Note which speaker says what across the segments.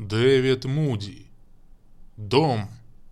Speaker 1: Дэвид Муди. Дом.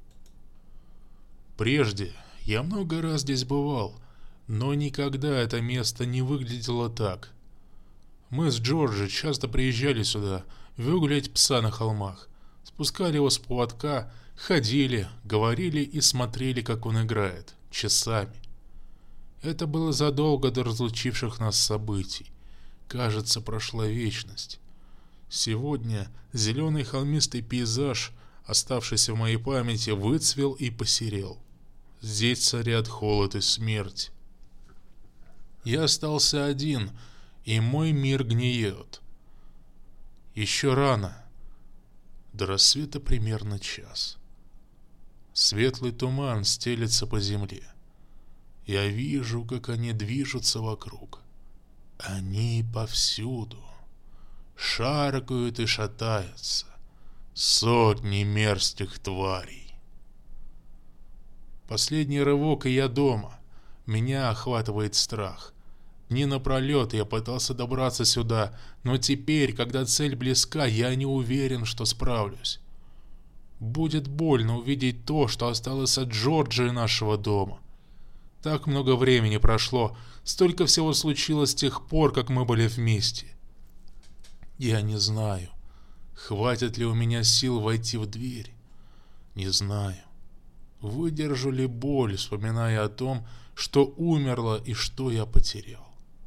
Speaker 1: Прежде я много раз здесь бывал, но никогда это место не выглядело так. Мы с Джорджи часто приезжали сюда выгулять пса на холмах, спускали его с поводка, ходили, говорили и смотрели, как он играет, часами. Это было задолго до разлучивших нас событий. Кажется, прошла вечность. Сегодня зеленый холмистый пейзаж, оставшийся в моей памяти, выцвел и посерел. Здесь царят холод и смерть. Я остался один, и мой мир гниет. Еще рано. До рассвета примерно час. Светлый туман стелется по земле. Я вижу, как они движутся вокруг. Они повсюду. Шаркают и шатаются. Сотни мерзких тварей. Последний рывок, и я дома. Меня охватывает страх. Дни напролет я пытался добраться сюда, но теперь, когда цель близка, я не уверен, что справлюсь. Будет больно увидеть то, что осталось от Джорджа и нашего дома. Так много времени прошло, столько всего случилось с тех пор, как мы были вместе. Я не знаю, хватит ли у меня сил войти в дверь. Не знаю, выдержу ли боль, вспоминая о том, что умерло и что я потерял.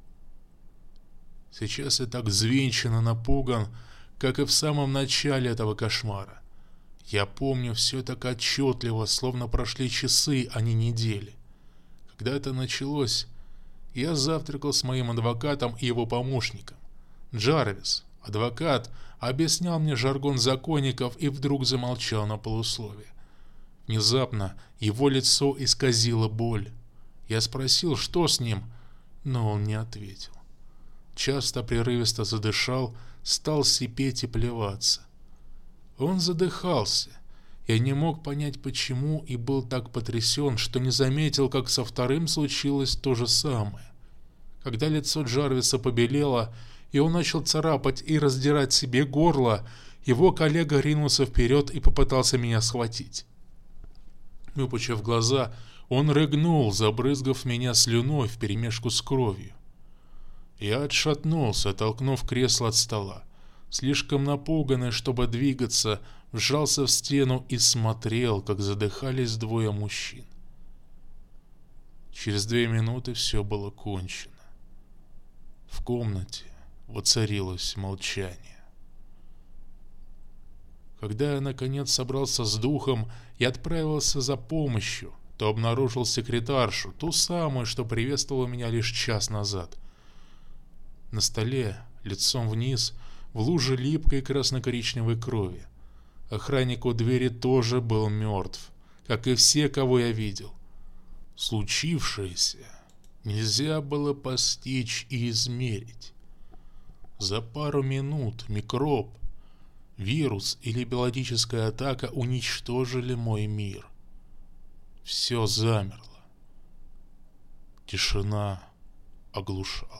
Speaker 1: Сейчас я так взвинчен и напуган, как и в самом начале этого кошмара. Я помню все так отчетливо, словно прошли часы, а не недели. Когда это началось, я завтракал с моим адвокатом и его помощником. Джарвис, адвокат, объяснял мне жаргон законников и вдруг замолчал на полусловие. Внезапно его лицо исказило боль. Я спросил, что с ним, но он не ответил. Часто прерывисто задышал, стал сипеть и плеваться. Он задыхался. Я не мог понять, почему, и был так потрясен, что не заметил, как со вторым случилось то же самое. Когда лицо Джарвиса побелело, и он начал царапать и раздирать себе горло, его коллега ринулся вперед и попытался меня схватить. Выпучив глаза, он рыгнул, забрызгав меня слюной вперемешку с кровью. Я отшатнулся, толкнув кресло от стола. Слишком напуганный, чтобы двигаться, вжался в стену и смотрел, как задыхались двое мужчин. Через 2 минуты все было кончено. В комнате воцарилось молчание. Когда я наконец собрался с духом и отправился за помощью, то обнаружил секретаршу, ту самую, что приветствовала меня лишь час назад. На столе, лицом вниз, в луже липкой красно-коричневой крови. Охранник у двери тоже был мертв, как и все, кого я видел. Случившееся нельзя было постичь и измерить. За пару минут микроб, вирус или биологическая атака уничтожили мой мир. Все замерло. Тишина оглушала.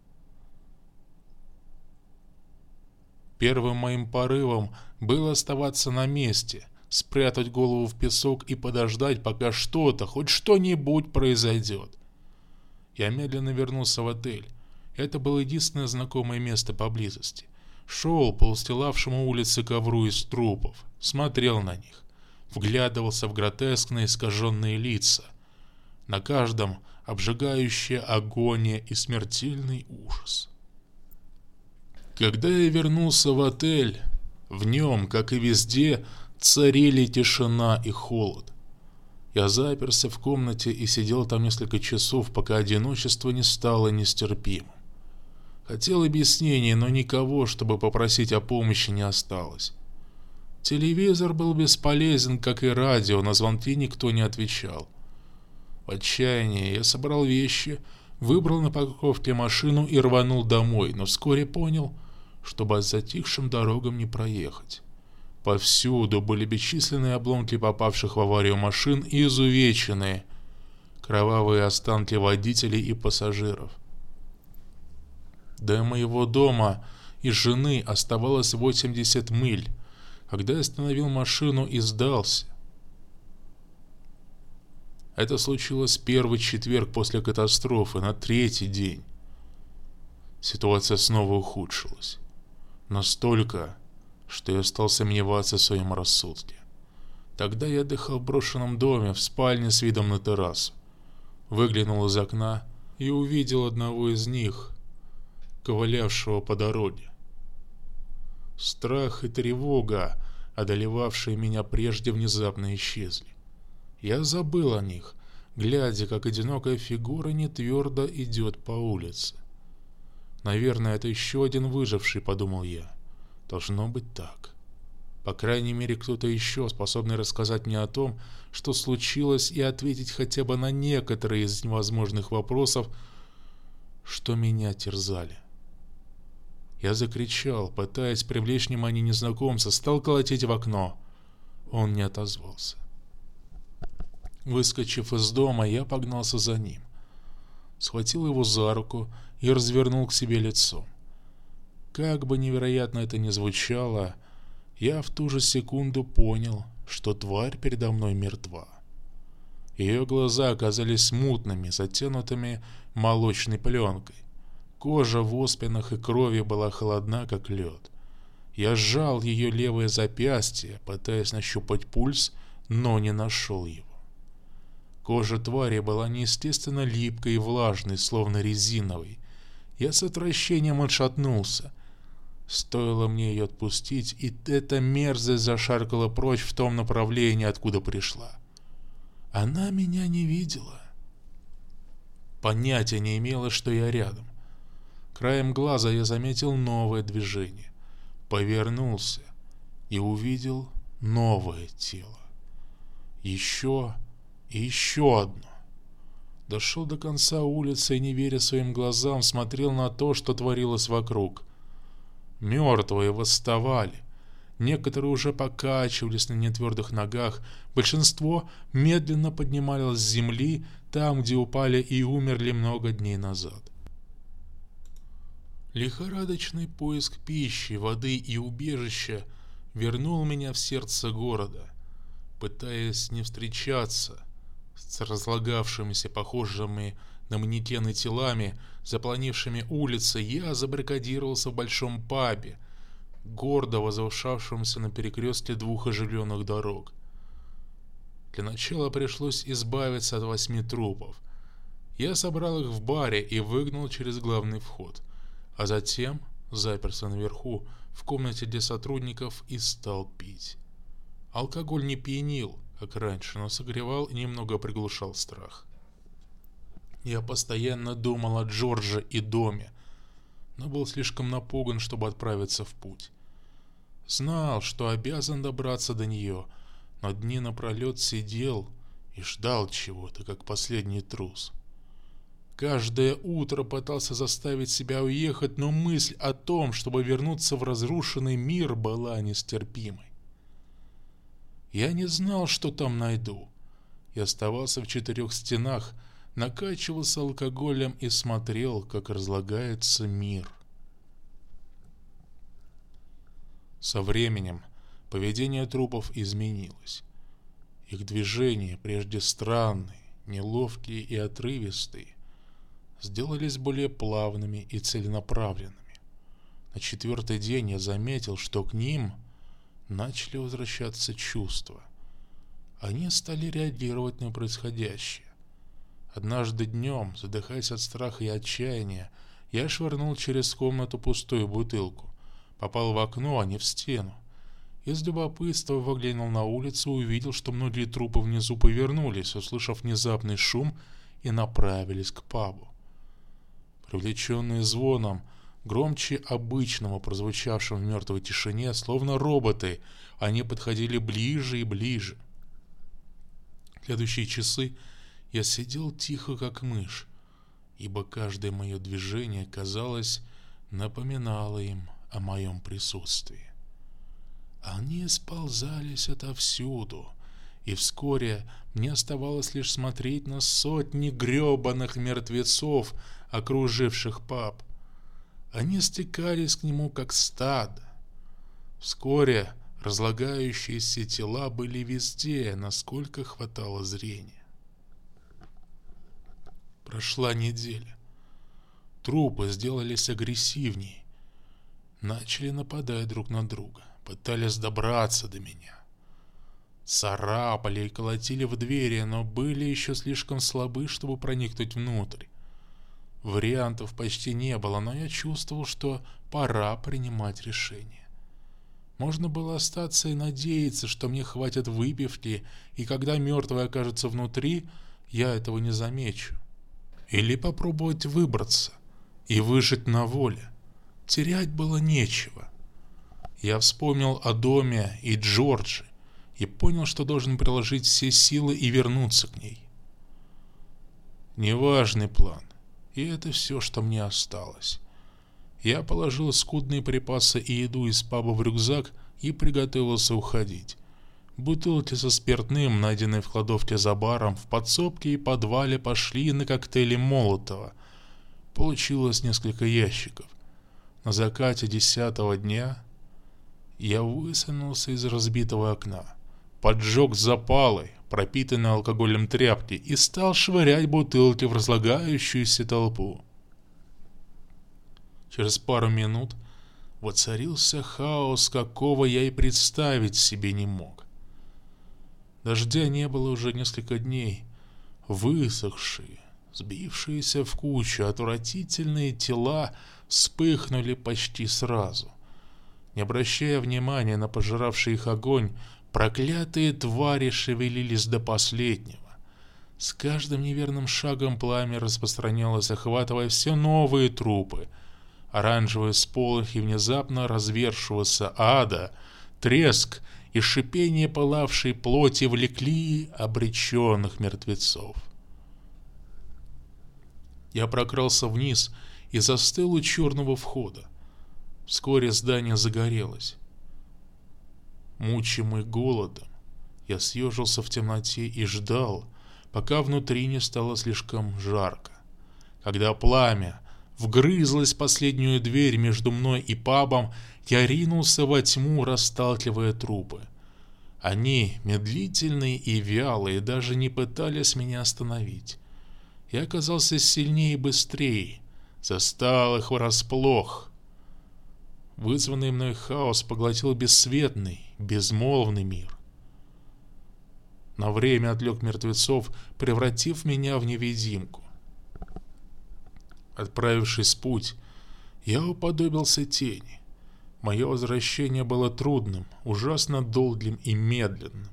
Speaker 1: Первым моим порывом было оставаться на месте, спрятать голову в песок и подождать, пока что-то, хоть что-нибудь произойдет. Я медленно вернулся в отель. Это было единственное знакомое место поблизости. Шел по устилавшему улицы ковру из трупов, смотрел на них, вглядывался в гротескные искаженные лица. На каждом обжигающая агония и смертельный ужас. Когда я вернулся в отель, в нем, как и везде, царили тишина и холод. Я заперся в комнате и сидел там несколько часов, пока одиночество не стало нестерпимым. Хотел объяснений, но никого, чтобы попросить о помощи, не осталось. Телевизор был бесполезен, как и радио, на звонки никто не отвечал. В отчаянии я собрал вещи, выбрал на парковке машину и рванул домой, но вскоре понял, что по затихшим дорогам не проехать. Повсюду были бесчисленные обломки попавших в аварию машин и изувеченные, кровавые останки водителей и пассажиров. До моего дома и жены оставалось 80 миль. Когда я остановил машину и сдался. Это случилось в первый четверг после катастрофы, на третий день. Ситуация снова ухудшилась. Настолько, что я стал сомневаться в своем рассудке. Тогда я отдыхал в брошенном доме, в спальне с видом на террасу. Выглянул из окна и увидел одного из них, ковылявшего по дороге. Страх и тревога, одолевавшие меня прежде, внезапно исчезли. Я забыл о них, глядя, как одинокая фигура нетвердо идет по улице. «Наверное, это еще один выживший», — подумал я. «Должно быть так. По крайней мере, кто-то еще, способный рассказать мне о том, что случилось, и ответить хотя бы на некоторые из невозможных вопросов, что меня терзали». Я закричал, пытаясь привлечь внимание незнакомца, стал колотить в окно. Он не отозвался. Выскочив из дома, я погнался за ним. Схватил его за руку и развернул к себе лицом. Как бы невероятно это ни звучало, я в ту же секунду понял, что тварь передо мной мертва. Ее глаза оказались мутными, затянутыми молочной пленкой. Кожа в оспинах и крови была холодна, как лед. Я сжал ее левое запястье, пытаясь нащупать пульс, но не нашел его. Кожа твари была неестественно липкой и влажной, словно резиновой. Я с отвращением отшатнулся. Стоило мне ее отпустить, и эта мерзость зашаркала прочь в том направлении, откуда пришла. Она меня не видела. Понятия не имела, что я рядом. Краем глаза я заметил новое движение. Повернулся и увидел новое тело. Еще и еще одно. Дошел до конца улицы и, не веря своим глазам, смотрел на то, что творилось вокруг. Мертвые восставали. Некоторые уже покачивались на нетвердых ногах. Большинство медленно поднималось с земли, там, где упали и умерли много дней назад. Лихорадочный поиск пищи, воды и убежища вернул меня в сердце города. Пытаясь не встречаться с разлагавшимися, похожими на манекены телами, заполонившими улицы, я забаррикадировался в большом пабе, гордо возвышавшемся на перекрестке двух оживленных дорог. Для начала пришлось избавиться от 8 трупов. Я собрал их в баре и выгнал через главный вход, а затем заперся наверху, в комнате для сотрудников, и стал пить. Алкоголь не пьянил, как раньше, но согревал и немного приглушал страх. Я постоянно думал о Джордже и доме, но был слишком напуган, чтобы отправиться в путь. Знал, что обязан добраться до нее, но дни напролет сидел и ждал чего-то, как последний трус. Каждое утро пытался заставить себя уехать, но мысль о том, чтобы вернуться в разрушенный мир, была нестерпимой. Я не знал, что там найду. Я оставался в 4 стенах, накачивался алкоголем и смотрел, как разлагается мир. Со временем поведение трупов изменилось. Их движения, прежде странные, неловкие и отрывистые, сделались более плавными и целенаправленными. На 4-й день я заметил, что к ним начали возвращаться чувства. Они стали реагировать на происходящее. Однажды днем, задыхаясь от страха и отчаяния, я швырнул через комнату пустую бутылку. Попал в окно, а не в стену. Из любопытства выглянул на улицу и увидел, что многие трупы внизу повернулись, услышав внезапный шум, и направились к пабу. Привлеченные звоном, громче обычного, прозвучавшим в мертвой тишине, словно роботы, они подходили ближе и ближе. В следующие часы я сидел тихо, как мышь, ибо каждое мое движение, казалось, напоминало им о моем присутствии. Они сползались отовсюду, и вскоре мне оставалось лишь смотреть на сотни гребаных мертвецов, окруживших паб. Они стекались к нему, как стадо. Вскоре Разлагающиеся тела были везде, насколько хватало зрения. Прошла неделя. Трупы сделались агрессивнее. Начали нападать друг на друга, пытались добраться до меня. Царапали и колотили в двери, но были еще слишком слабы, чтобы проникнуть внутрь. Вариантов почти не было, но я чувствовал, что пора принимать решение. Можно было остаться и надеяться, что мне хватит выпивки, и когда мертвый окажется внутри, я этого не замечу. Или попробовать выбраться и выжить на воле. Терять было нечего. Я вспомнил о доме и Джорджи и понял, что должен приложить все силы и вернуться к ней. Неважный план, и это все, что мне осталось. Я положил скудные припасы и еду из паба в рюкзак и приготовился уходить. Бутылки со спиртным, найденные в кладовке за баром, в подсобке и подвале пошли на коктейли Молотова. Получилось несколько ящиков. На закате 10-го дня я высунулся из разбитого окна, поджег запалой, пропитанной алкоголем тряпки, и стал швырять бутылки в разлагающуюся толпу. Через пару минут воцарился хаос, какого я и представить себе не мог. Дождя не было уже несколько дней. Высохшие, сбившиеся в кучу отвратительные тела вспыхнули почти сразу. Не обращая внимания на пожиравший их огонь, проклятые твари шевелились до последнего. С каждым неверным шагом пламя распространялось, охватывая все новые трупы. Оранжевые сполохи внезапно развершегося ада, треск и шипение пылавшей плоти влекли обреченных мертвецов. Я прокрался вниз и застыл у черного входа. Вскоре здание загорелось. Мучимый голодом, я съежился в темноте и ждал, пока внутри не стало слишком жарко. Когда пламя вгрызлось в последнюю дверь между мной и пабом, я ринулся во тьму, расталкивая трупы. Они, медлительные и вялые, даже не пытались меня остановить. Я оказался сильнее и быстрее, застал их врасплох. Вызванный мной хаос поглотил бесцветный, безмолвный мир. На время отвлек мертвецов, превратив меня в невидимку. Отправившись в путь, я уподобился тени. Мое возвращение было трудным, ужасно долгим и медленным.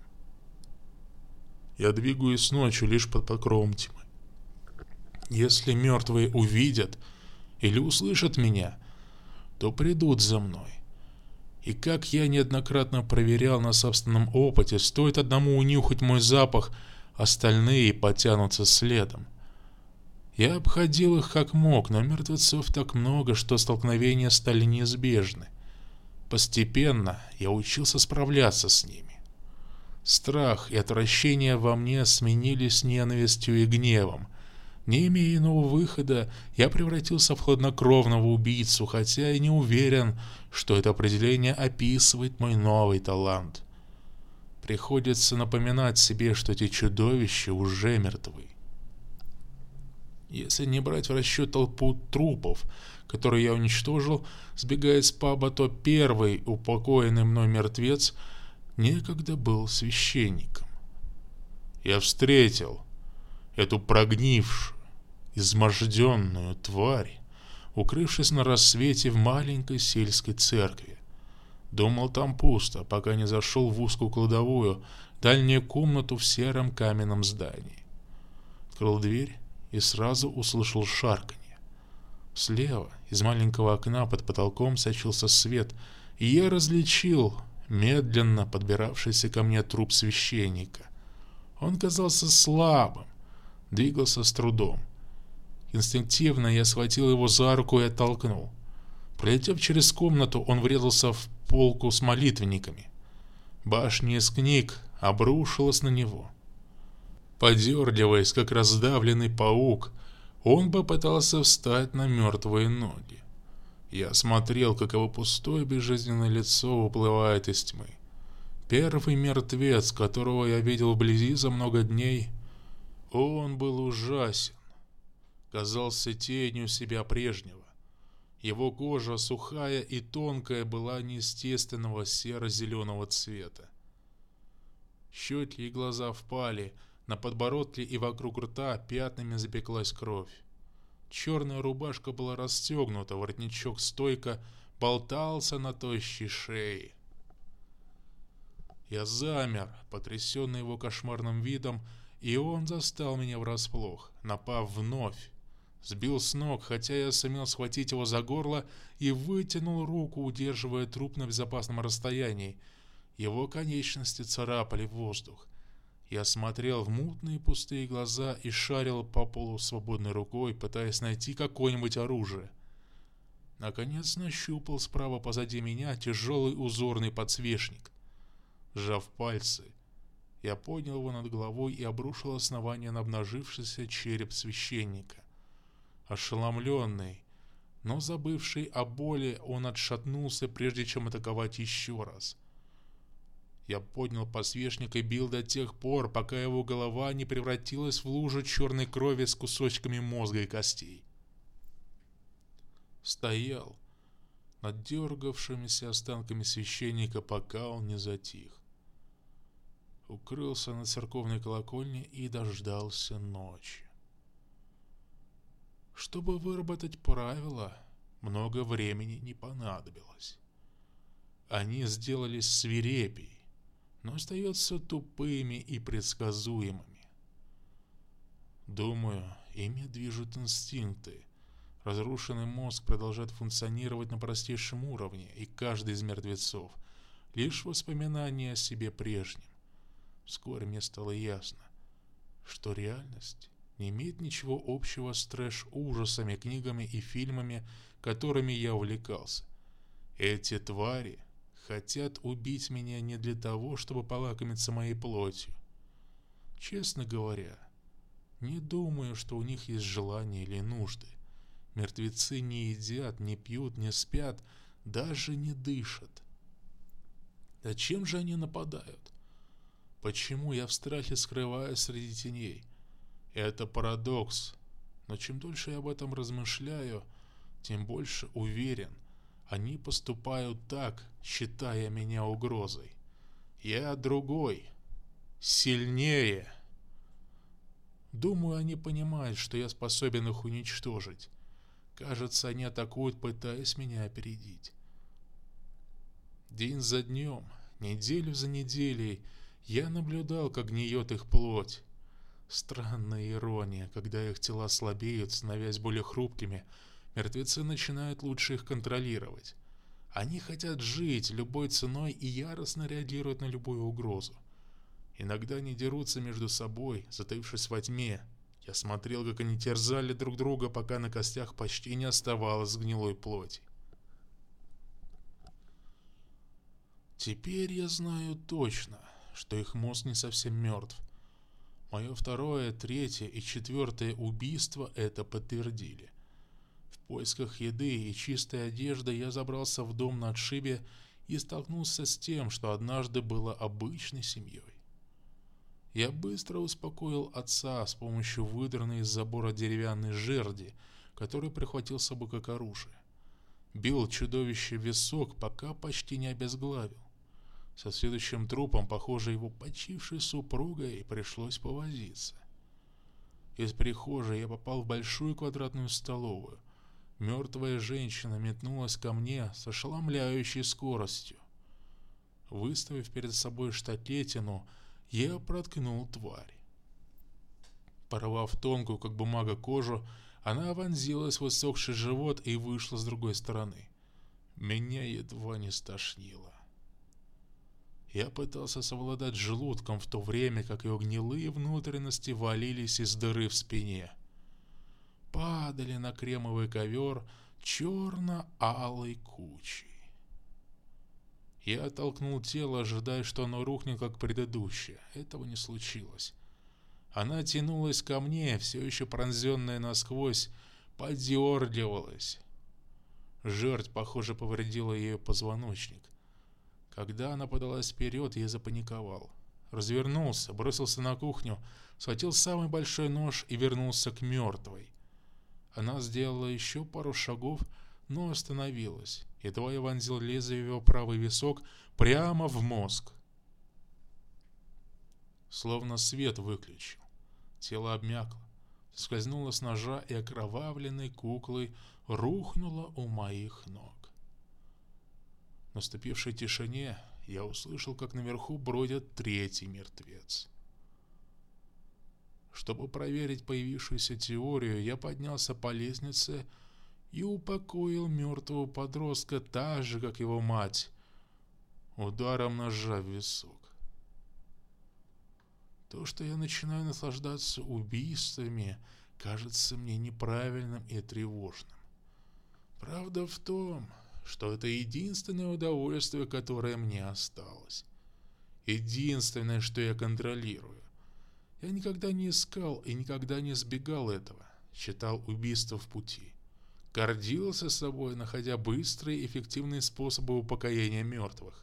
Speaker 1: Я двигаюсь ночью лишь под покровом тьмы. Если мертвые увидят или услышат меня, то придут за мной. И как я неоднократно проверял на собственном опыте, стоит одному унюхать мой запах, остальные потянутся следом. Я обходил их как мог, но мертвецов так много, что столкновения стали неизбежны. Постепенно я учился справляться с ними. Страх и отвращение во мне сменились ненавистью и гневом. Не имея иного выхода, я превратился в хладнокровного убийцу, хотя и не уверен, что это определение описывает мой новый талант. Приходится напоминать себе, что эти чудовища уже мертвы. Если не брать в расчет толпу трупов, которые я уничтожил, сбегая с паба, то первый упокоенный мной мертвец некогда был священником. Я встретил эту прогнившую, изможденную тварь, укрывшись на рассвете в маленькой сельской церкви. Думал, там пусто, пока не зашел в узкую кладовую, дальнюю комнату в сером каменном здании. Открыл дверь и сразу услышал шарканье. Слева, из маленького окна под потолком, сочился свет, и я различил медленно подбиравшийся ко мне труп священника. Он казался слабым, двигался с трудом. Инстинктивно я схватил его за руку и оттолкнул. Пролетев через комнату, он врезался в полку с молитвенниками. Башня из книг обрушилась на него. Подергиваясь, как раздавленный паук, он попытался встать на мертвые ноги. Я смотрел, как его пустое безжизненное лицо выплывает из тьмы. Первый мертвец, которого я видел вблизи за много дней, он был ужасен. Казался тенью себя прежнего. Его кожа, сухая и тонкая, была неестественного серо-зеленого цвета. Щеки и глаза впали, на подбородке и вокруг рта пятнами запеклась кровь. Черная рубашка была расстегнута, воротничок стойко болтался на тощей шее. Я замер, потрясенный его кошмарным видом, и он застал меня врасплох, напав вновь. Сбил с ног, хотя я сумел схватить его за горло и вытянул руку, удерживая труп на безопасном расстоянии. Его конечности царапали воздух. Я смотрел в мутные пустые глаза и шарил по полу свободной рукой, пытаясь найти какое-нибудь оружие. Наконец нащупал справа позади меня тяжелый узорный подсвечник. Сжав пальцы, я поднял его над головой и обрушил основание на обнажившийся череп священника. Ошеломленный, но забывший о боли, он отшатнулся, прежде чем атаковать еще раз. Я поднял подсвечник и бил до тех пор, пока его голова не превратилась в лужу черной крови с кусочками мозга и костей. Стоял над дергавшимися останками священника, пока он не затих. Укрылся на церковной колокольне и дождался ночи. Чтобы выработать правила, много времени не понадобилось. Они сделались свирепей, но остаются тупыми и предсказуемыми. Думаю, ими движут инстинкты. Разрушенный мозг продолжает функционировать на простейшем уровне, и каждый из мертвецов — лишь воспоминание о себе прежнем. Вскоре мне стало ясно, что реальность не имеет ничего общего с трэш-ужасами, книгами и фильмами, которыми я увлекался. Эти твари хотят убить меня не для того, чтобы полакомиться моей плотью. Честно говоря, не думаю, что у них есть желания или нужды. Мертвецы не едят, не пьют, не спят, даже не дышат. Зачем же они нападают? Почему я в страхе скрываюсь среди теней? Это парадокс, но чем дольше я об этом размышляю, тем больше уверен, они поступают так, считая меня угрозой. Я другой, сильнее. Думаю, они понимают, что я способен их уничтожить. Кажется, они атакуют, пытаясь меня опередить. День за днем, неделю за неделей я наблюдал, как гниет их плоть. Странная ирония, когда их тела слабеют, становясь более хрупкими, мертвецы начинают лучше их контролировать. Они хотят жить любой ценой и яростно реагируют на любую угрозу. Иногда они дерутся между собой, затаившись во тьме. Я смотрел, как они терзали друг друга, пока на костях почти не оставалось гнилой плоти. Теперь я знаю точно, что их мозг не совсем мертв. Мое второе, третье и четвертое убийство это подтвердили. В поисках еды и чистой одежды я забрался в дом на отшибе и столкнулся с тем, что однажды было обычной семьей. Я быстро успокоил отца с помощью выдранной из забора деревянной жерди, который прихватил с собой как оружие. Бил чудовище в висок, пока почти не обезглавил. Со следующим трупом, похоже, его почившей супругой, пришлось повозиться. Из прихожей я попал в большую квадратную столовую. Мертвая женщина метнулась ко мне с ошеломляющей скоростью. Выставив перед собой штакетину, я проткнул тварь. Порвав тонкую, как бумага, кожу, она вонзилась в иссохший живот и вышла с другой стороны. Меня едва не стошнило. Я пытался совладать с желудком в то время, как его гнилые внутренности валились из дыры в спине. Падали на кремовый ковер черно-алой кучей. Я оттолкнул тело, ожидая, что оно рухнет, как предыдущее. Этого не случилось. Она тянулась ко мне, все еще пронзенная насквозь, подергивалась. Жертва, похоже, повредила ее позвоночник. Когда она подалась вперед, я запаниковал. Развернулся, бросился на кухню, схватил самый большой нож и вернулся к мертвой. Она сделала еще пару шагов, но остановилась. Едва я вонзил лезвие в его правый висок прямо в мозг. Словно свет выключил. Тело обмякло, соскользнуло с ножа и окровавленной куклой рухнуло у моих ног. В наступившей тишине я услышал, как наверху бродит третий мертвец. Чтобы проверить появившуюся теорию, я поднялся по лестнице и упокоил мертвого подростка так же, как его мать, ударом ножа в висок. То, что я начинаю наслаждаться убийствами, кажется мне неправильным и тревожным. Правда в том, что это единственное удовольствие, которое мне осталось. Единственное, что я контролирую. Я никогда не искал и никогда не избегал этого. Считал убийство в пути. Гордился собой, находя быстрые и эффективные способы упокоения мертвых.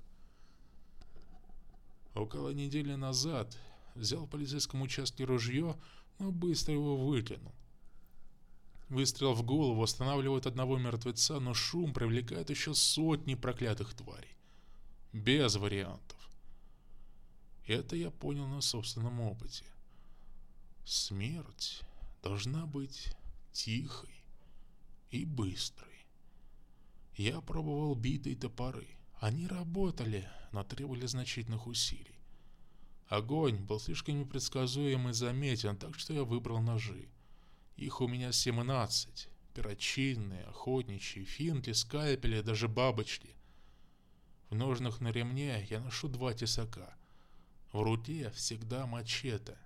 Speaker 1: Около недели назад взял в полицейском участке ружье, но быстро его выкинул. Выстрел в голову останавливает одного мертвеца, но шум привлекает еще сотни проклятых тварей. Без вариантов. Это я понял на собственном опыте. Смерть должна быть тихой и быстрой. Я пробовал битые топоры. Они работали, но требовали значительных усилий. Огонь был слишком непредсказуем и заметен, так что я выбрал ножи. Их у меня 17. Перочинные, охотничьи, финты, скальпели, даже бабочки. В ножнах на ремне я ношу 2 тесака. В руке всегда мачете.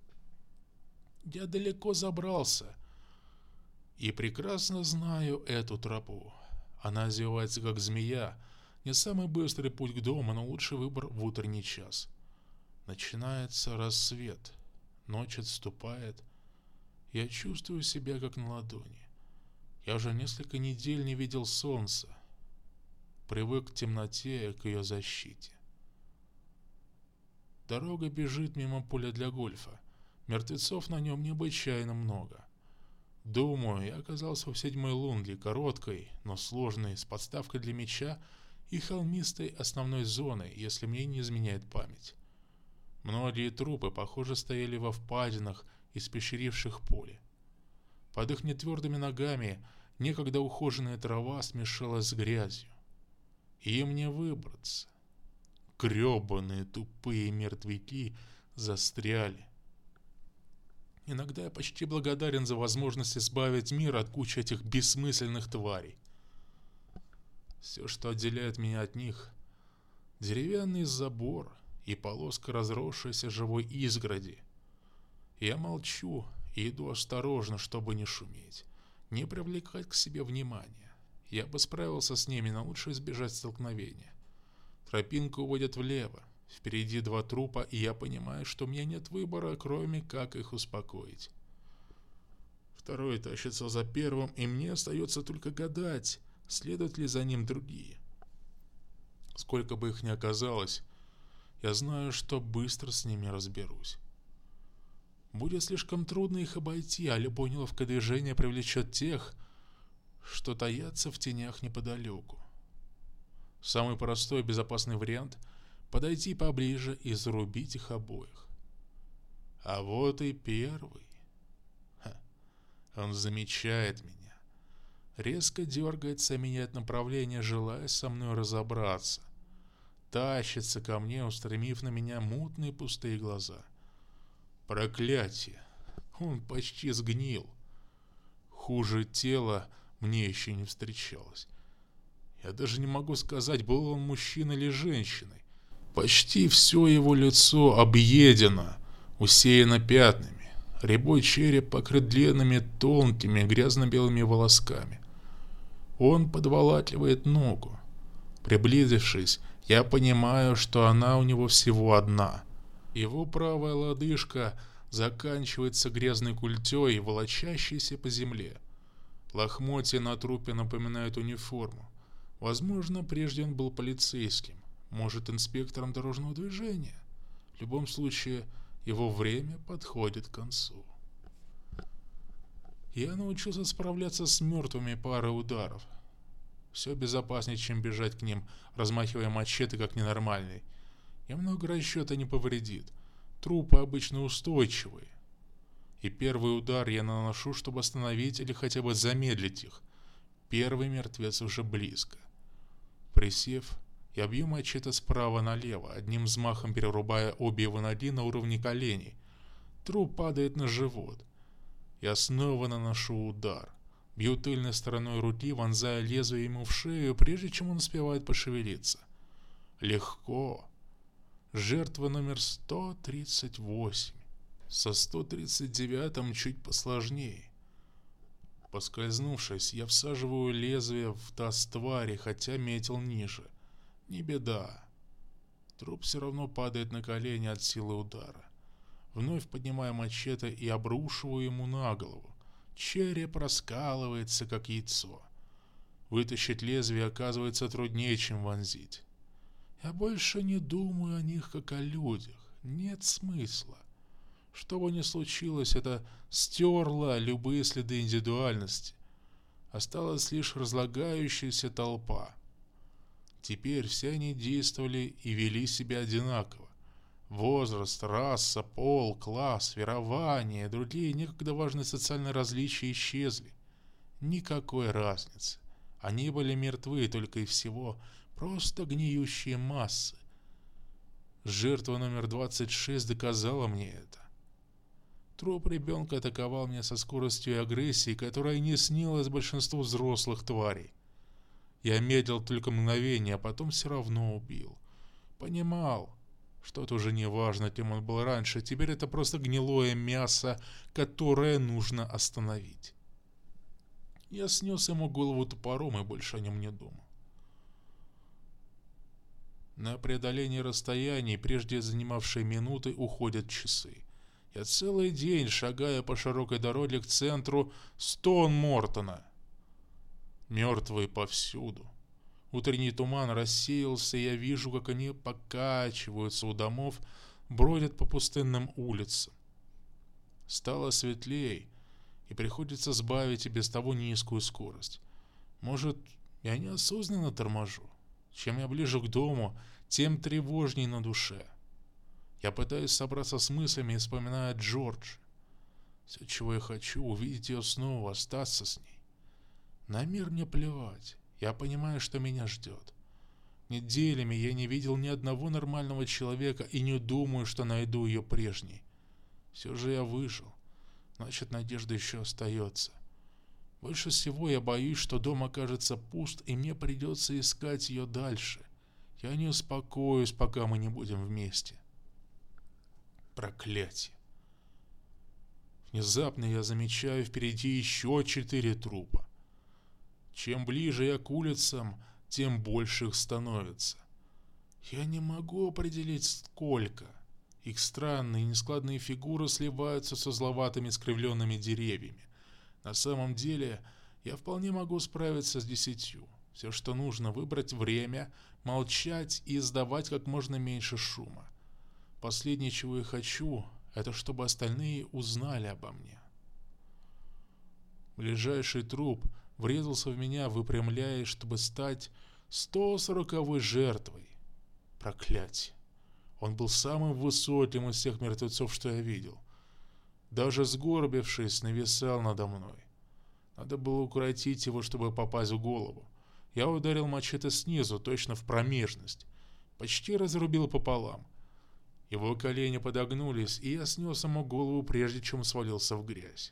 Speaker 1: Я далеко забрался и прекрасно знаю эту тропу. Она извивается как змея. Не самый быстрый путь к дому, но лучший выбор в утренний час. Начинается рассвет. Ночь отступает. Я чувствую себя как на ладони. Я уже несколько недель не видел солнца. Привык к темноте и к ее защите. Дорога бежит мимо поля для гольфа. Мертвецов на нем необычайно много. Думаю, я оказался в 7-й лунге, короткой, но сложной, с подставкой для мяча и холмистой основной зоной, если мне не изменяет память. Многие трупы, похоже, стояли во впадинах, испещривших поле. Под их нетвердыми ногами некогда ухоженная трава смешалась с грязью. Им не выбраться. Гребаные тупые мертвяки застряли. Иногда я почти благодарен за возможность избавить мир от кучи этих бессмысленных тварей. Все, что отделяет меня от них — деревянный забор и полоска разросшейся живой изгороди. Я молчу и иду осторожно, чтобы не шуметь, не привлекать к себе внимания. Я бы справился с ними, но лучше избежать столкновения. Тропинка уводит влево. Впереди 2 трупа, и я понимаю, что у меня нет выбора, кроме как их успокоить. Второй тащится за первым, и мне остается только гадать, следуют ли за ним другие. Сколько бы их ни оказалось, я знаю, что быстро с ними разберусь. Будет слишком трудно их обойти, а любое неловкое движение привлечет тех, что таятся в тенях неподалеку. Самый простой и безопасный вариант — подойти поближе и зарубить их обоих. А вот и первый. Он замечает меня. Резко дергается и меняет направление, желая со мной разобраться. Тащится ко мне, устремив на меня мутные пустые глаза. Проклятие! Он почти сгнил. Хуже тела мне еще не встречалось. Я даже не могу сказать, был он мужчиной или женщиной. Почти все его лицо объедено, усеяно пятнами. Рябой череп покрыт длинными, тонкими, грязно-белыми волосками. Он подволакивает ногу. Приблизившись, я понимаю, что она у него всего одна. Его правая лодыжка заканчивается грязной культей, волочащейся по земле. Лохмотья на трупе напоминают униформу. Возможно, прежде он был полицейским. Может, инспектором дорожного движения? В любом случае, его время подходит к концу. Я научился справляться с мертвыми парой ударов. Все безопаснее, чем бежать к ним, размахивая мачете как ненормальный. И много расчета не повредит. Трупы обычно устойчивые. И первый удар я наношу, чтобы остановить или хотя бы замедлить их. Первый мертвец уже близко. Присев, я бью мачете справа налево, одним взмахом перерубая обе его ноги на уровне коленей. Труп падает на живот. Я снова наношу удар. Бью тыльной стороной руки, вонзая лезвие ему в шею, прежде чем он успевает пошевелиться. Легко. Жертва номер 138. Со 139-м чуть посложнее. Поскользнувшись, я всаживаю лезвие в таз твари, хотя метил ниже. Не беда. Труп все равно падает на колени от силы удара. Вновь поднимаю мачете и обрушиваю ему на голову. Череп раскалывается, как яйцо. Вытащить лезвие оказывается труднее, чем вонзить. Я больше не думаю о них, как о людях. Нет смысла. Что бы ни случилось, это стерло любые следы индивидуальности. Осталась лишь разлагающаяся толпа. Теперь все они действовали и вели себя одинаково. Возраст, раса, пол, класс, верование и другие некогда важные социальные различия исчезли. Никакой разницы. Они были мертвы только и всего, просто гниющие массы. Жертва номер 26 доказала мне это. Труп ребенка атаковал меня со скоростью и агрессией, которая не снилась большинству взрослых тварей. Я медлил только мгновение, а потом все равно убил. Понимал, что это уже не важно, кем он был раньше, теперь это просто гнилое мясо, которое нужно остановить. Я снес ему голову топором и больше о нем не думал. На преодоление расстояний, прежде занимавшие минуты, уходят часы. Я целый день шагаю по широкой дороге к центру Стоун-Мортона. Мертвые повсюду. Утренний туман рассеялся, и я вижу, как они покачиваются у домов, бродят по пустынным улицам. Стало светлее, и приходится сбавить и без того низкую скорость. Может, я неосознанно торможу? Чем я ближе к дому, тем тревожней на душе. Я пытаюсь собраться с мыслями и вспоминаю Джордж. Все, чего я хочу, увидеть ее снова, остаться с ней. На мир мне плевать. Я понимаю, что меня ждет. Неделями я не видел ни одного нормального человека и не думаю, что найду ее прежней. Все же я выжил. Значит, надежда еще остается. Больше всего я боюсь, что дом окажется пуст, и мне придется искать ее дальше. Я не успокоюсь, пока мы не будем вместе. Проклятие. Внезапно я замечаю впереди еще 4 трупа. Чем ближе я к улицам, тем больше их становится. Я не могу определить, сколько. Их странные нескладные фигуры сливаются со зловатыми скривленными деревьями. На самом деле, я вполне могу справиться с 10. Все, что нужно, выбрать время, молчать и издавать как можно меньше шума. Последнее, чего я хочу, это чтобы остальные узнали обо мне. Ближайший труп врезался в меня, выпрямляясь, чтобы стать 140-й жертвой. Проклятие. Он был самым высоким из всех мертвецов, что я видел. Даже сгорбившись, нависал надо мной. Надо было укоротить его, чтобы попасть в голову. Я ударил мачете снизу, точно в промежность. Почти разрубил пополам. Его колени подогнулись, и я снес ему голову, прежде чем свалился в грязь.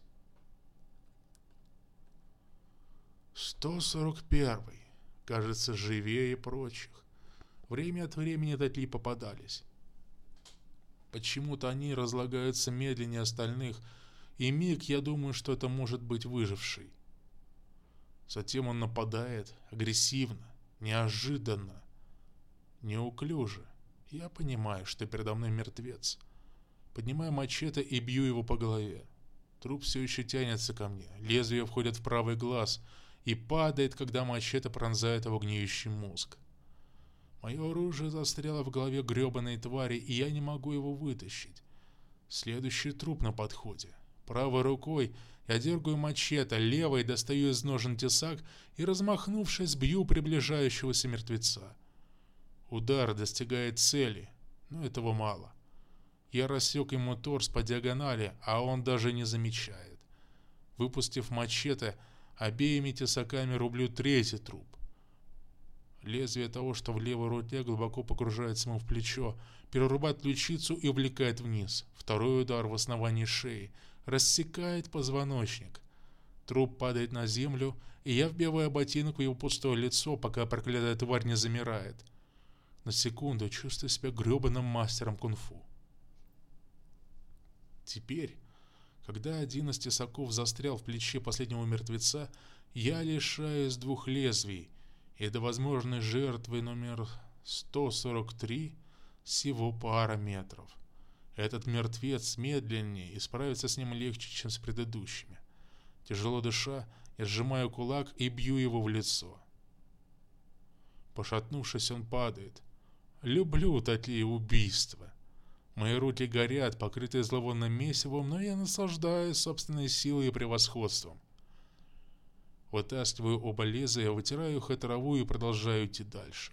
Speaker 1: 141-й. Кажется, живее прочих. Время от времени такие попадались. Почему-то они разлагаются медленнее остальных, и миг я думаю, что это может быть выживший. Затем он нападает агрессивно, неожиданно, неуклюже. Я понимаю, что передо мной мертвец. Поднимаю мачете и бью его по голове. Труп все еще тянется ко мне. Лезвие входит в правый глаз и падает, когда мачете пронзает его гниющий мозг. Мое оружие застряло в голове гребаной твари, и я не могу его вытащить. Следующий труп на подходе. Правой рукой я дергаю мачете, левой достаю из ножен тесак и, размахнувшись, бью приближающегося мертвеца. Удар достигает цели, но этого мало. Я рассек ему торс по диагонали, а он даже не замечает. Выпустив мачете, обеими тесаками рублю третий труп. Лезвие того, что в левой руке, глубоко погружается ему в плечо, перерубает ключицу и увлекает вниз. Второй удар в основании шеи рассекает позвоночник. Труп падает на землю, и я вбиваю ботинок в его пустое лицо, пока проклятая тварь не замирает. На секунду чувствую себя гребаным мастером кунг-фу. Теперь, когда один из тесаков застрял в плече последнего мертвеца, я лишаюсь двух лезвий, и до возможной жертвы номер 143 всего пара метров. Этот мертвец медленнее, и справиться с ним легче, чем с предыдущими. Тяжело дыша, я сжимаю кулак и бью его в лицо. Пошатнувшись, он падает. Люблю такие убийства. Мои руки горят, покрытые зловонным месивом, но я наслаждаюсь собственной силой и превосходством. Вытаскиваю оба лезвия, вытираю их о траву и продолжаю идти дальше.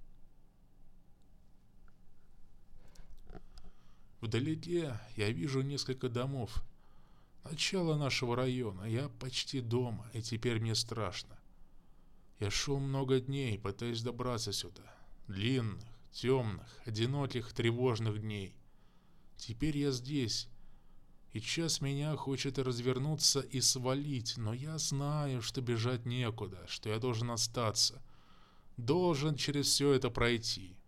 Speaker 1: Вдалеке я вижу несколько домов. Начало нашего района. Я почти дома, и теперь мне страшно. Я шел много дней, пытаясь добраться сюда. Длинных, темных, одиноких, тревожных дней. Теперь я здесь. И час меня хочет развернуться и свалить, но я знаю, что бежать некуда, что я должен остаться. Должен через все это пройти.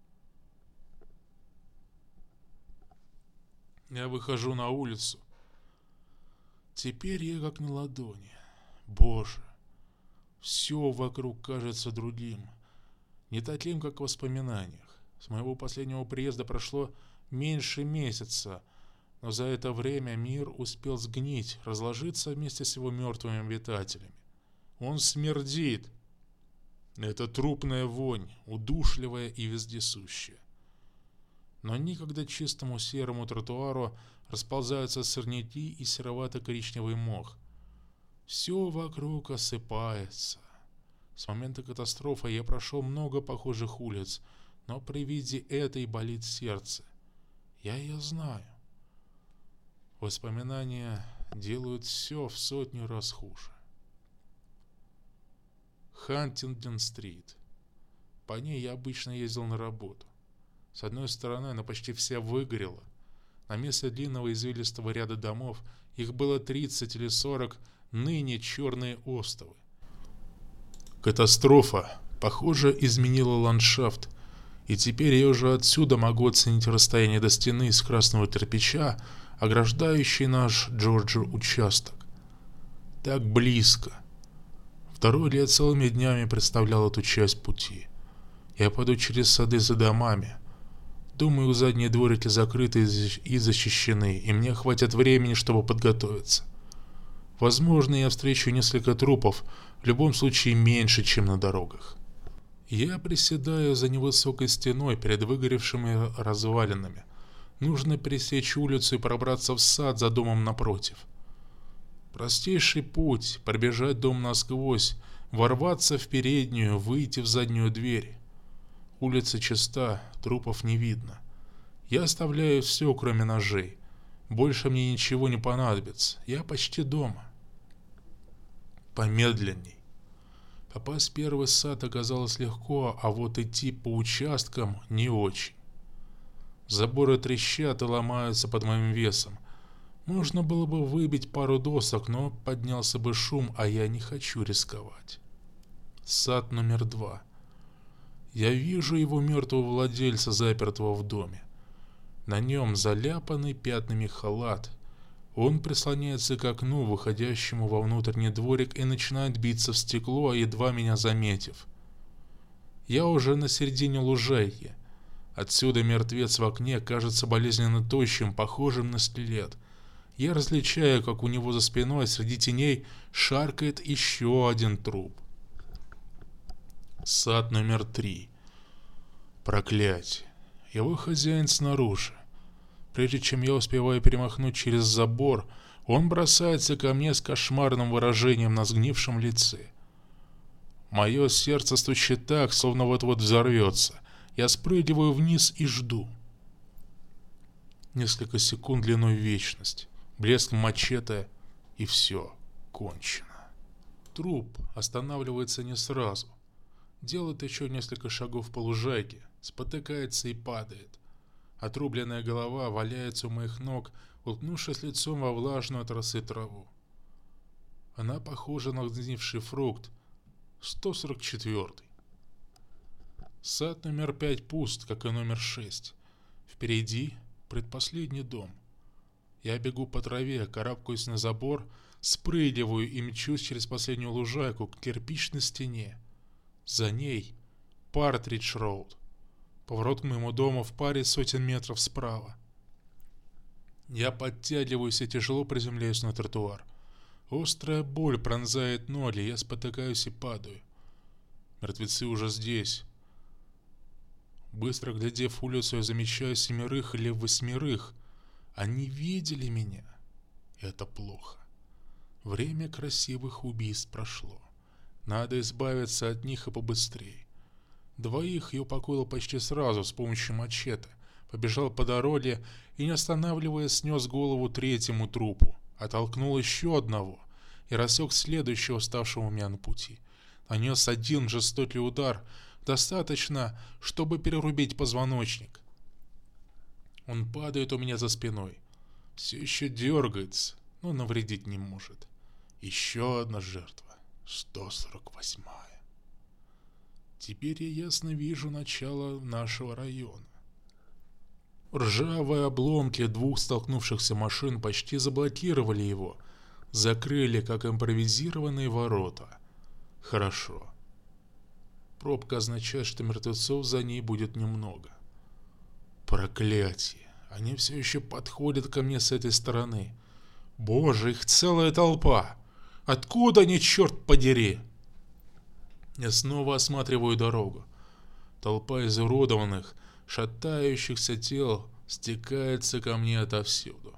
Speaker 1: Я выхожу на улицу. Теперь я как на ладони. Боже, все вокруг кажется другим. Не таким, как в воспоминаниях. С моего последнего приезда прошло меньше месяца, но за это время мир успел сгнить, разложиться вместе с его мертвыми обитателями. Он смердит. Это трупная вонь, удушливая и вездесущая. Но никогда чистому серому тротуару расползаются сорняки и серовато-коричневый мох. Все вокруг осыпается. С момента катастрофы я прошел много похожих улиц, но при виде этой болит сердце. Я ее знаю. Воспоминания делают все в 100 раз хуже. Хантингтон-стрит. По ней я обычно ездил на работу. С одной стороны, она почти вся выгорела. На месте длинного извилистого ряда домов их было 30 или 40 ныне черные остовы. Катастрофа, похоже, изменила ландшафт, и теперь я уже отсюда могу оценить расстояние до стены из красного кирпича, ограждающий наш Джорджия участок. Так близко. Второй я целыми днями представлял эту часть пути. Я пойду через сады за домами. Думаю, задние дворики закрыты и защищены, и мне хватит времени, чтобы подготовиться. Возможно, я встречу несколько трупов, в любом случае меньше, чем на дорогах. Я приседаю за невысокой стеной перед выгоревшими развалинами. Нужно пересечь улицу и пробраться в сад за домом напротив. Простейший путь — пробежать дом насквозь, ворваться в переднюю, выйти в заднюю дверь. Улица чиста, трупов не видно. Я оставляю все, кроме ножей. Больше мне ничего не понадобится. Я почти дома. Помедленней. Попасть в первый сад оказалось легко, а вот идти по участкам не очень. Заборы трещат и ломаются под моим весом. Можно было бы выбить пару досок, но поднялся бы шум, а я не хочу рисковать. Сад номер 2. Я вижу его мертвого владельца, запертого в доме. На нем заляпанный пятнами халат. Он прислоняется к окну, выходящему во внутренний дворик, и начинает биться в стекло, едва меня заметив. Я уже на середине лужайки. Отсюда мертвец в окне кажется болезненно тощим, похожим на скелет. Я различаю, как у него за спиной среди теней шаркает еще один труп. Сад номер 3. Проклятие. Его хозяин снаружи. Прежде чем я успеваю перемахнуть через забор, он бросается ко мне с кошмарным выражением на сгнившем лице. Мое сердце стучит так, словно вот-вот взорвется. Я спрыгиваю вниз и жду. Несколько секунд длиной в вечность. Блеск мачете, и все, кончено. Труп останавливается не сразу. Делает еще несколько шагов по лужайке, спотыкается и падает. Отрубленная голова валяется у моих ног, уткнувшись лицом во влажную от росы траву. Она похожа на сгнивший фрукт. 144-й. Сад номер 5 пуст, как и номер 6. Впереди предпоследний дом. Я бегу по траве, карабкаюсь на забор, спрыгиваю и мчусь через последнюю лужайку к кирпичной стене. За ней Партридж-роуд. Поворот к моему дому в паре сотен метров справа. Я подтягиваюсь и тяжело приземляюсь на тротуар. Острая боль пронзает ноги, я спотыкаюсь и падаю. Мертвецы уже здесь. Быстро глядев улицу, я замечаю 7 или 8. Они видели меня. Это плохо. Время красивых убийств прошло. Надо избавиться от них и побыстрее. 2 я упокоил почти сразу с помощью мачете. Побежал по дороге и, не останавливаясь, снес голову 3-му трупу. Оттолкнул еще одного и рассек следующего, ставшего у меня на пути. Нанес 1 жестокий удар, достаточно, чтобы перерубить позвоночник. Он падает у меня за спиной. Все еще дергается, но навредить не может. Еще одна жертва. 148-я. Теперь я ясно вижу начало нашего района. Ржавые обломки 2 столкнувшихся машин почти заблокировали его, закрыли, как импровизированные ворота. Хорошо. Пробка означает, что мертвецов за ней будет немного. Проклятие. Они все еще подходят ко мне с этой стороны. Боже, их целая толпа. Откуда они, черт подери? Я снова осматриваю дорогу. Толпа изуродованных, шатающихся тел стекается ко мне отовсюду.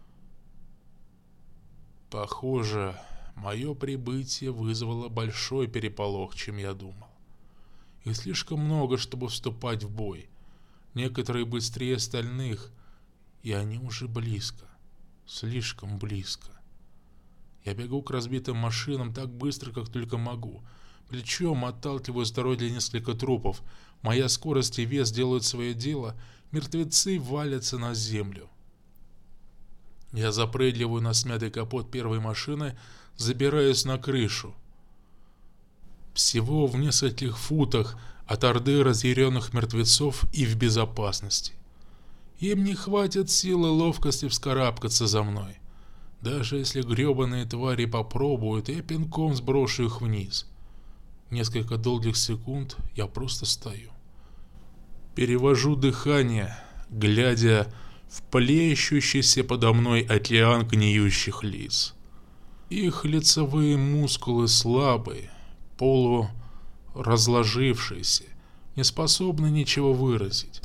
Speaker 1: Похоже, мое прибытие вызвало большой переполох, чем я думал. Их слишком много, чтобы вступать в бой. Некоторые быстрее остальных, и они уже близко. Слишком близко. Я бегу к разбитым машинам так быстро, как только могу. Плечом отталкиваю с дороги несколько трупов. Моя скорость и вес делают свое дело. Мертвецы валятся на землю. Я запрыгиваю на смятый капот первой машины, забираюсь на крышу. Всего в нескольких футах от орды разъяренных мертвецов и в безопасности. Им не хватит силы и ловкости вскарабкаться за мной. Даже если гребаные твари попробуют, я пинком сброшу их вниз. Несколько долгих секунд я просто стою. Перевожу дыхание, глядя в плещущийся подо мной океан гниющих лиц. Их лицевые мускулы слабые, полуразложившиеся, не способны ничего выразить.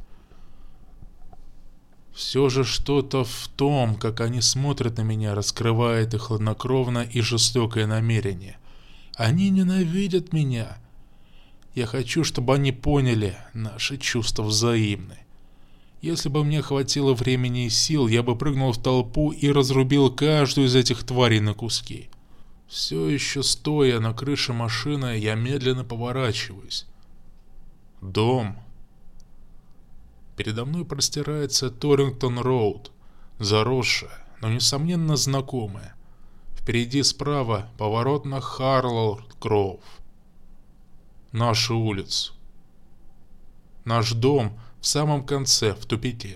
Speaker 1: Все же что-то в том, как они смотрят на меня, раскрывает их хладнокровное и жестокое намерение. Они ненавидят меня. Я хочу, чтобы они поняли, наши чувства взаимны. Если бы мне хватило времени и сил, я бы прыгнул в толпу и разрубил каждую из этих тварей на куски. Все еще стоя на крыше машины, я медленно поворачиваюсь. Дом. Передо мной простирается Торрингтон-роуд, заросшая, но несомненно знакомая. Впереди справа поворот на Харлоу-Гроув. Наша улица. Наш дом в самом конце, в тупике.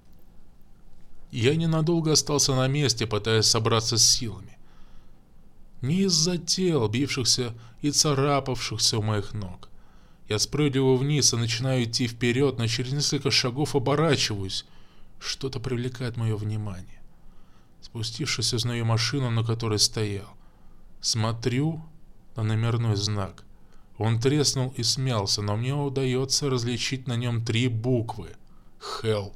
Speaker 1: Я ненадолго остался на месте, пытаясь собраться с силами. Не из-за тел, бившихся и царапавшихся у моих ног. Я спрыгиваю вниз и начинаю идти вперед, но через несколько шагов оборачиваюсь. Что-то привлекает мое внимание. Спустившись, узнаю машину, на которой стоял. Смотрю на номерной знак. Он треснул и смялся, но мне удается различить на нем 3 буквы. Hell.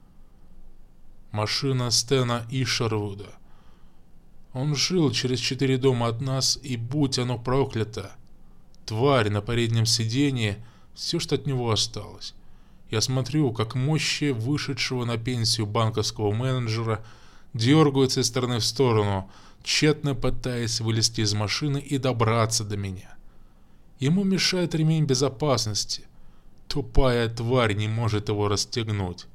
Speaker 1: Машина Стэна Ишервуда. Он жил через 4 дома от нас, и будь оно проклято. Тварь на переднем сиденье, все, что от него осталось. Я смотрю, как мощи вышедшего на пенсию банковского менеджера дергаются из стороны в сторону, тщетно пытаясь вылезти из машины и добраться до меня. Ему мешает ремень безопасности. Тупая тварь не может его расстегнуть.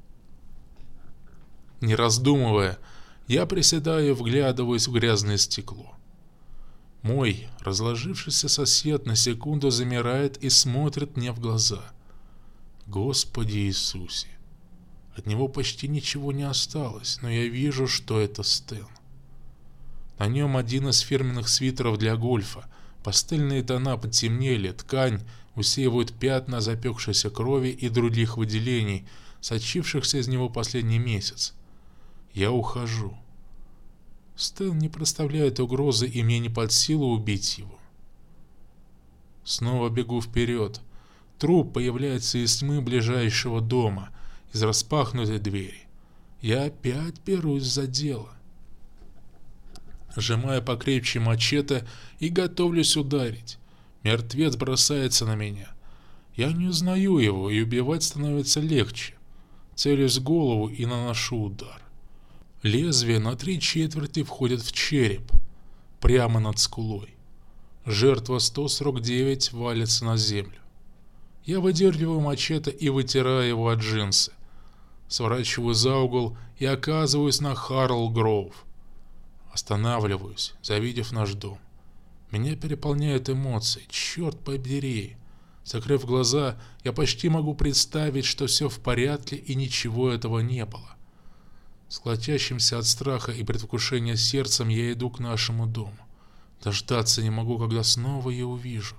Speaker 1: Не раздумывая, я приседаю и вглядываюсь в грязное стекло. Мой разложившийся сосед на секунду замирает и смотрит мне в глаза. Господи Иисусе! От него почти ничего не осталось, но я вижу, что это Стэн. На нем один из фирменных свитеров для гольфа. Пастельные тона потемнели, ткань усеивают пятна запекшейся крови и других выделений, сочившихся из него последний месяц. Я ухожу. Стэн не представляет угрозы, и мне не под силу убить его. Снова бегу вперед. Труп появляется из тьмы ближайшего дома, из распахнутой двери. Я опять берусь за дело. Сжимаю покрепче мачете и готовлюсь ударить. Мертвец бросается на меня. Я не узнаю его, и убивать становится легче. Целюсь в голову и наношу удар. Лезвие на 3/4 входит в череп, прямо над скулой. Жертва 149 валится на землю. Я выдергиваю мачете и вытираю его от джинсы. Сворачиваю за угол и оказываюсь на Харл-Гроув. Останавливаюсь, завидев наш дом. Меня переполняют эмоции, черт побери. Закрыв глаза, я почти могу представить, что все в порядке и ничего этого не было. С колотящимся от страха и предвкушения сердцем я иду к нашему дому. Дождаться не могу, когда снова ее увижу.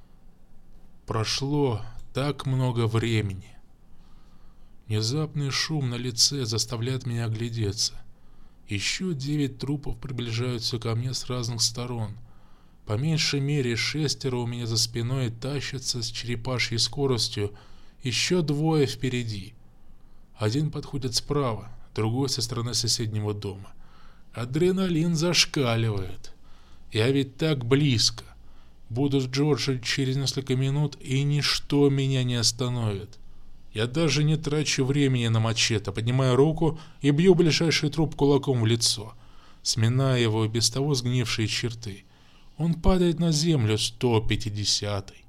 Speaker 1: Прошло так много времени. Внезапный шум на лице заставляет меня оглядеться. Еще 9 трупов приближаются ко мне с разных сторон. По меньшей мере 6 у меня за спиной тащатся с черепашьей скоростью, еще 2 впереди. Один подходит справа, другой со стороны соседнего дома. Адреналин зашкаливает. Я ведь так близко. Буду с Джорджем через несколько минут, и ничто меня не остановит. Я даже не трачу времени на мачете, поднимаю руку и бью ближайший труп кулаком в лицо, сминая его и без того сгнившие черты. Он падает на землю 150-й.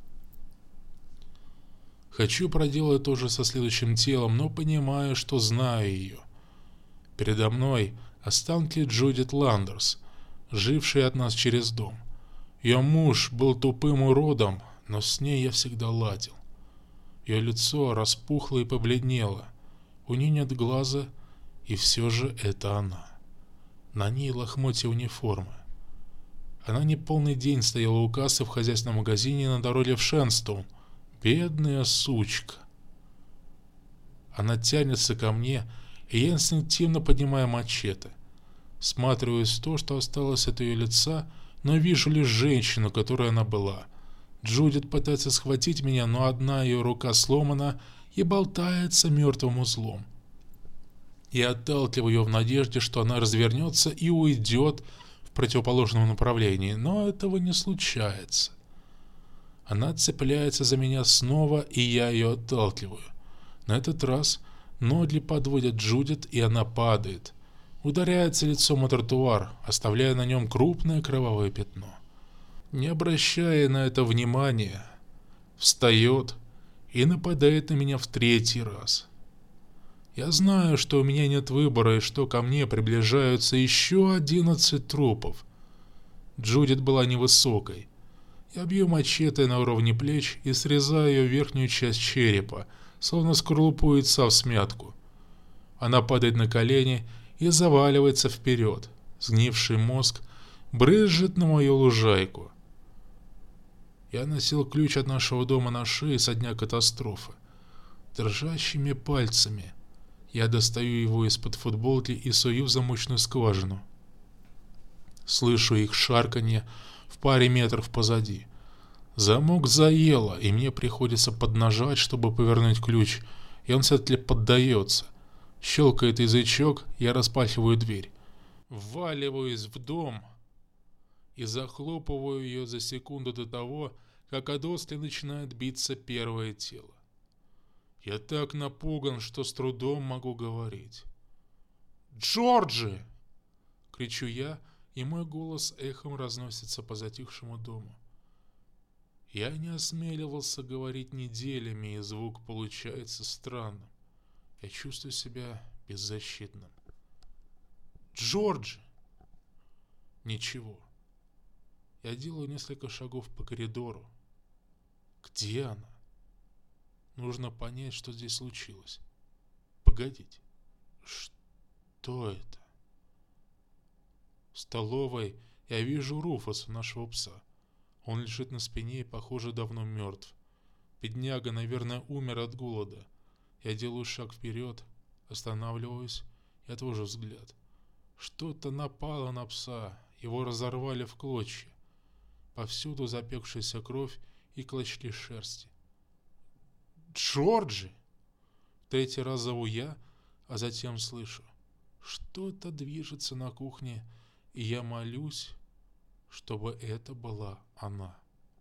Speaker 1: Хочу проделать то же со следующим телом, но понимаю, что знаю ее. Передо мной останки Джудит Ландерс, жившей от нас через дом. Ее муж был тупым уродом, но с ней я всегда ладил. Ее лицо распухло и побледнело. У нее нет глаза, и все же это она. На ней лохмотья униформы. Она не полный день стояла у кассы в хозяйственном магазине на дороге в Шенстоун. Бедная сучка. Она тянется ко мне, и я инстинктивно поднимаю мачете. Всматриваюсь в то, что осталось от ее лица, но вижу лишь женщину, которой она была. Джудит пытается схватить меня, но одна ее рука сломана и болтается мертвым узлом. Я отталкиваю ее в надежде, что она развернется и уйдет в противоположном направлении, но этого не случается. Она цепляется за меня снова, и я ее отталкиваю. На этот раз ноги подводят Джудит, и она падает. Ударяется лицом о тротуар, оставляя на нем крупное кровавое пятно. Не обращая на это внимания, встает и нападает на меня в 3-й раз. Я знаю, что у меня нет выбора и что ко мне приближаются еще 11 трупов. Джудит была невысокой. Я бью мачете на уровне плеч и срезаю ее верхнюю часть черепа, словно скорлупу яйца всмятку. Она падает на колени и заваливается вперед. Сгнивший мозг брызжет на мою лужайку. Я носил ключ от нашего дома на шее со дня катастрофы. Дрожащими пальцами я достаю его из-под футболки и сую в замочную скважину. Слышу их шарканье в паре метров позади. Замок заело, и мне приходится поднажать, чтобы повернуть ключ, и он все-таки поддается. Щелкает язычок, я распахиваю дверь. Вваливаюсь в дом и захлопываю ее за секунду до того, как о доски начинает биться первое тело. Я так напуган, что с трудом могу говорить. «Джорджи!» — кричу я, и мой голос эхом разносится по затихшему дому. Я не осмеливался говорить неделями, и звук получается странным. Я чувствую себя беззащитным. «Джорджи!» Ничего. Я делаю несколько шагов по коридору. Где она? Нужно понять, что здесь случилось. Погодите. Что это? В столовой я вижу Руфуса, нашего пса. Он лежит на спине и, похоже, давно мертв. Бедняга, наверное, умер от голода. Я делаю шаг вперед, останавливаюсь и отвожу взгляд. Что-то напало на пса, его разорвали в клочья. Повсюду запекшаяся кровь и клочки шерсти. «Джорджи!» Третий раз зову я, а затем слышу. Что-то движется на кухне, и я молюсь, чтобы это была она.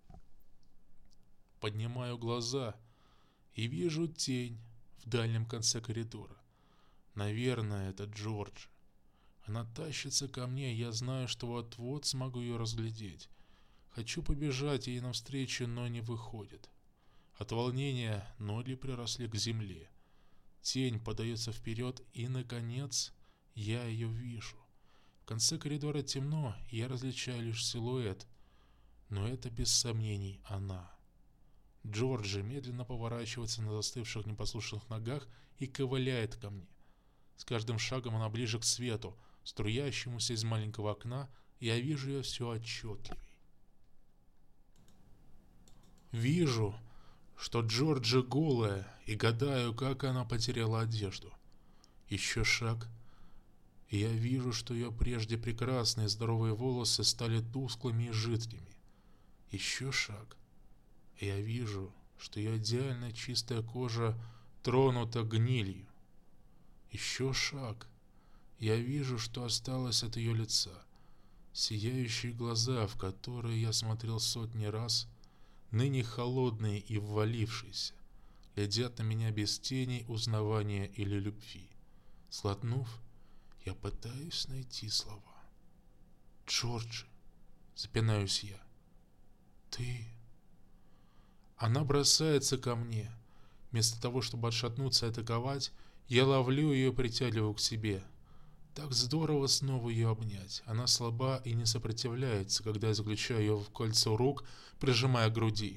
Speaker 1: Поднимаю глаза и вижу тень в дальнем конце коридора. Наверное, это Джорджи. Она тащится ко мне, и я знаю, что вот-вот смогу ее разглядеть. Хочу побежать ей навстречу, но не выходит. От волнения ноги приросли к земле. Тень подается вперед, и, наконец, я ее вижу. В конце коридора темно, и я различаю лишь силуэт. Но это, без сомнений, она. Джорджи медленно поворачивается на застывших непослушных ногах и ковыляет ко мне. С каждым шагом она ближе к свету, струящемуся из маленького окна, и я вижу ее все отчетливей. Вижу, что Джорджи голая, и гадаю, как она потеряла одежду. Еще шаг, и я вижу, что ее прежде прекрасные здоровые волосы стали тусклыми и жидкими. Еще шаг, и я вижу, что ее идеально чистая кожа тронута гнилью. Еще шаг, и я вижу, что осталось от ее лица. Сияющие глаза, в которые я смотрел сотни раз, ныне холодные и ввалившиеся, глядят на меня без тени узнавания или любви. Сглотнув, я пытаюсь найти слова. «Джорджи!» — запинаюсь я. «Ты...» Она бросается ко мне. Вместо того, чтобы отшатнуться и атаковать, я ловлю ее и притягиваю к себе. Так здорово снова ее обнять. Она слаба и не сопротивляется, когда я заключаю ее в кольцо рук, прижимая к груди.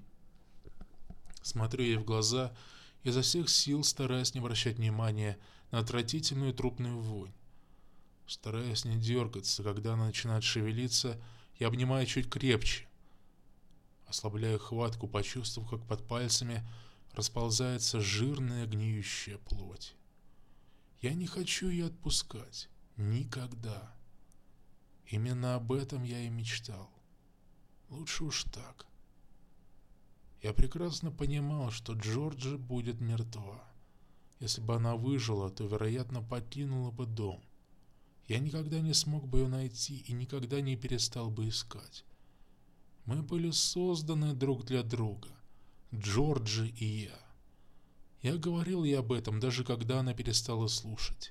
Speaker 1: Смотрю ей в глаза, изо всех сил стараясь не обращать внимания на отвратительную трупную вонь. Стараясь не дергаться, когда она начинает шевелиться, я обнимаю чуть крепче. Ослабляю хватку, почувствовав, как под пальцами расползается жирная гниющая плоть. Я не хочу ее отпускать. Никогда. Именно об этом я и мечтал. Лучше уж так. Я прекрасно понимал, что Джорджи будет мертва. Если бы она выжила, то, вероятно, покинула бы дом. Я никогда не смог бы ее найти и никогда не перестал бы искать. Мы были созданы друг для друга, Джорджи и я. Я говорил ей об этом, даже когда она перестала слушать.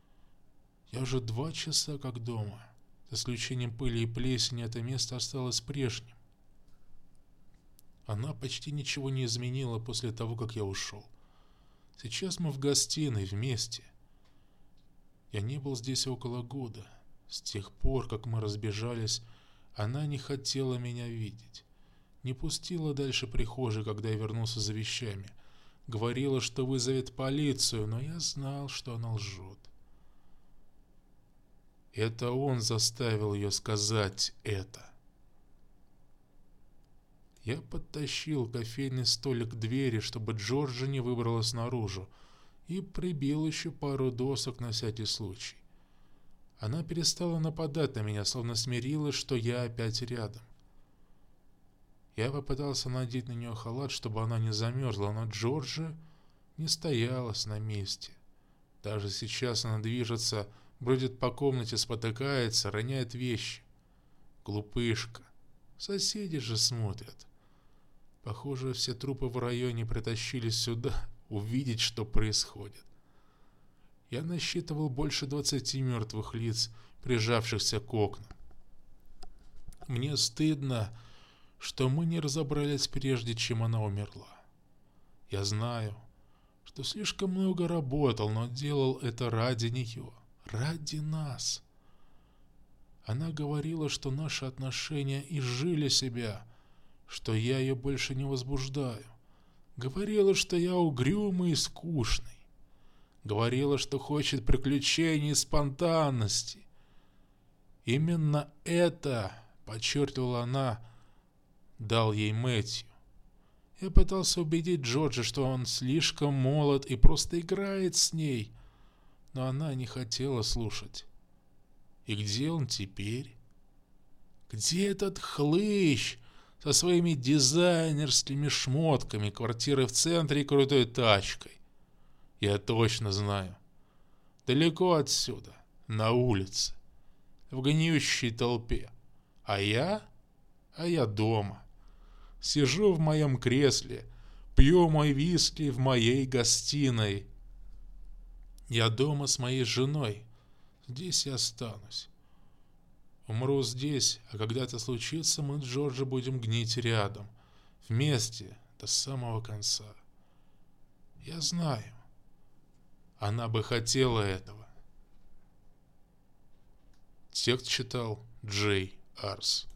Speaker 1: Я уже 2 часа как дома. За исключением пыли и плесени это место осталось прежним. Она почти ничего не изменила после того, как я ушел. Сейчас мы в гостиной вместе. Я не был здесь около года. С тех пор, как мы разбежались, она не хотела меня видеть. Не пустила дальше прихожей, когда я вернулся за вещами. Говорила, что вызовет полицию, но я знал, что она лжет. Это он заставил ее сказать это. Я подтащил кофейный столик к двери, чтобы Джорджи не выбралась наружу, и прибил еще пару досок на всякий случай. Она перестала нападать на меня, словно смирилась, что я опять рядом. Я попытался надеть на нее халат, чтобы она не замерзла, но Джорджи не стоялась на месте. Даже сейчас она движется, бродит по комнате, спотыкается, роняет вещи. Глупышка. Соседи же смотрят. Похоже, все трупы в районе притащились сюда увидеть, что происходит. Я насчитывал больше 20 мертвых лиц, прижавшихся к окнам. Мне стыдно, что мы не разобрались прежде, чем она умерла. Я знаю, что слишком много работал, но делал это ради нее, ради нас. Она говорила, что наши отношения изжили себя, что я ее больше не возбуждаю. Говорила, что я угрюмый и скучный. Говорила, что хочет приключений и спонтанности. Именно это, подчеркивала она, дал ей Мэтью. Я пытался убедить Джорджа, что он слишком молод и просто играет с ней, но она не хотела слушать. И где он теперь? Где этот хлыщ со своими дизайнерскими шмотками, квартирой в центре и крутой тачкой? Я точно знаю. Далеко отсюда, на улице, в гниющей толпе. А я дома. Сижу в моем кресле, пью мой виски в моей гостиной. Я дома с моей женой. Здесь я останусь. Умру здесь, а когда это случится, мы с Джорджи будем гнить рядом, вместе, до самого конца. Я знаю. Она бы хотела этого. Текст читал Джей Арс.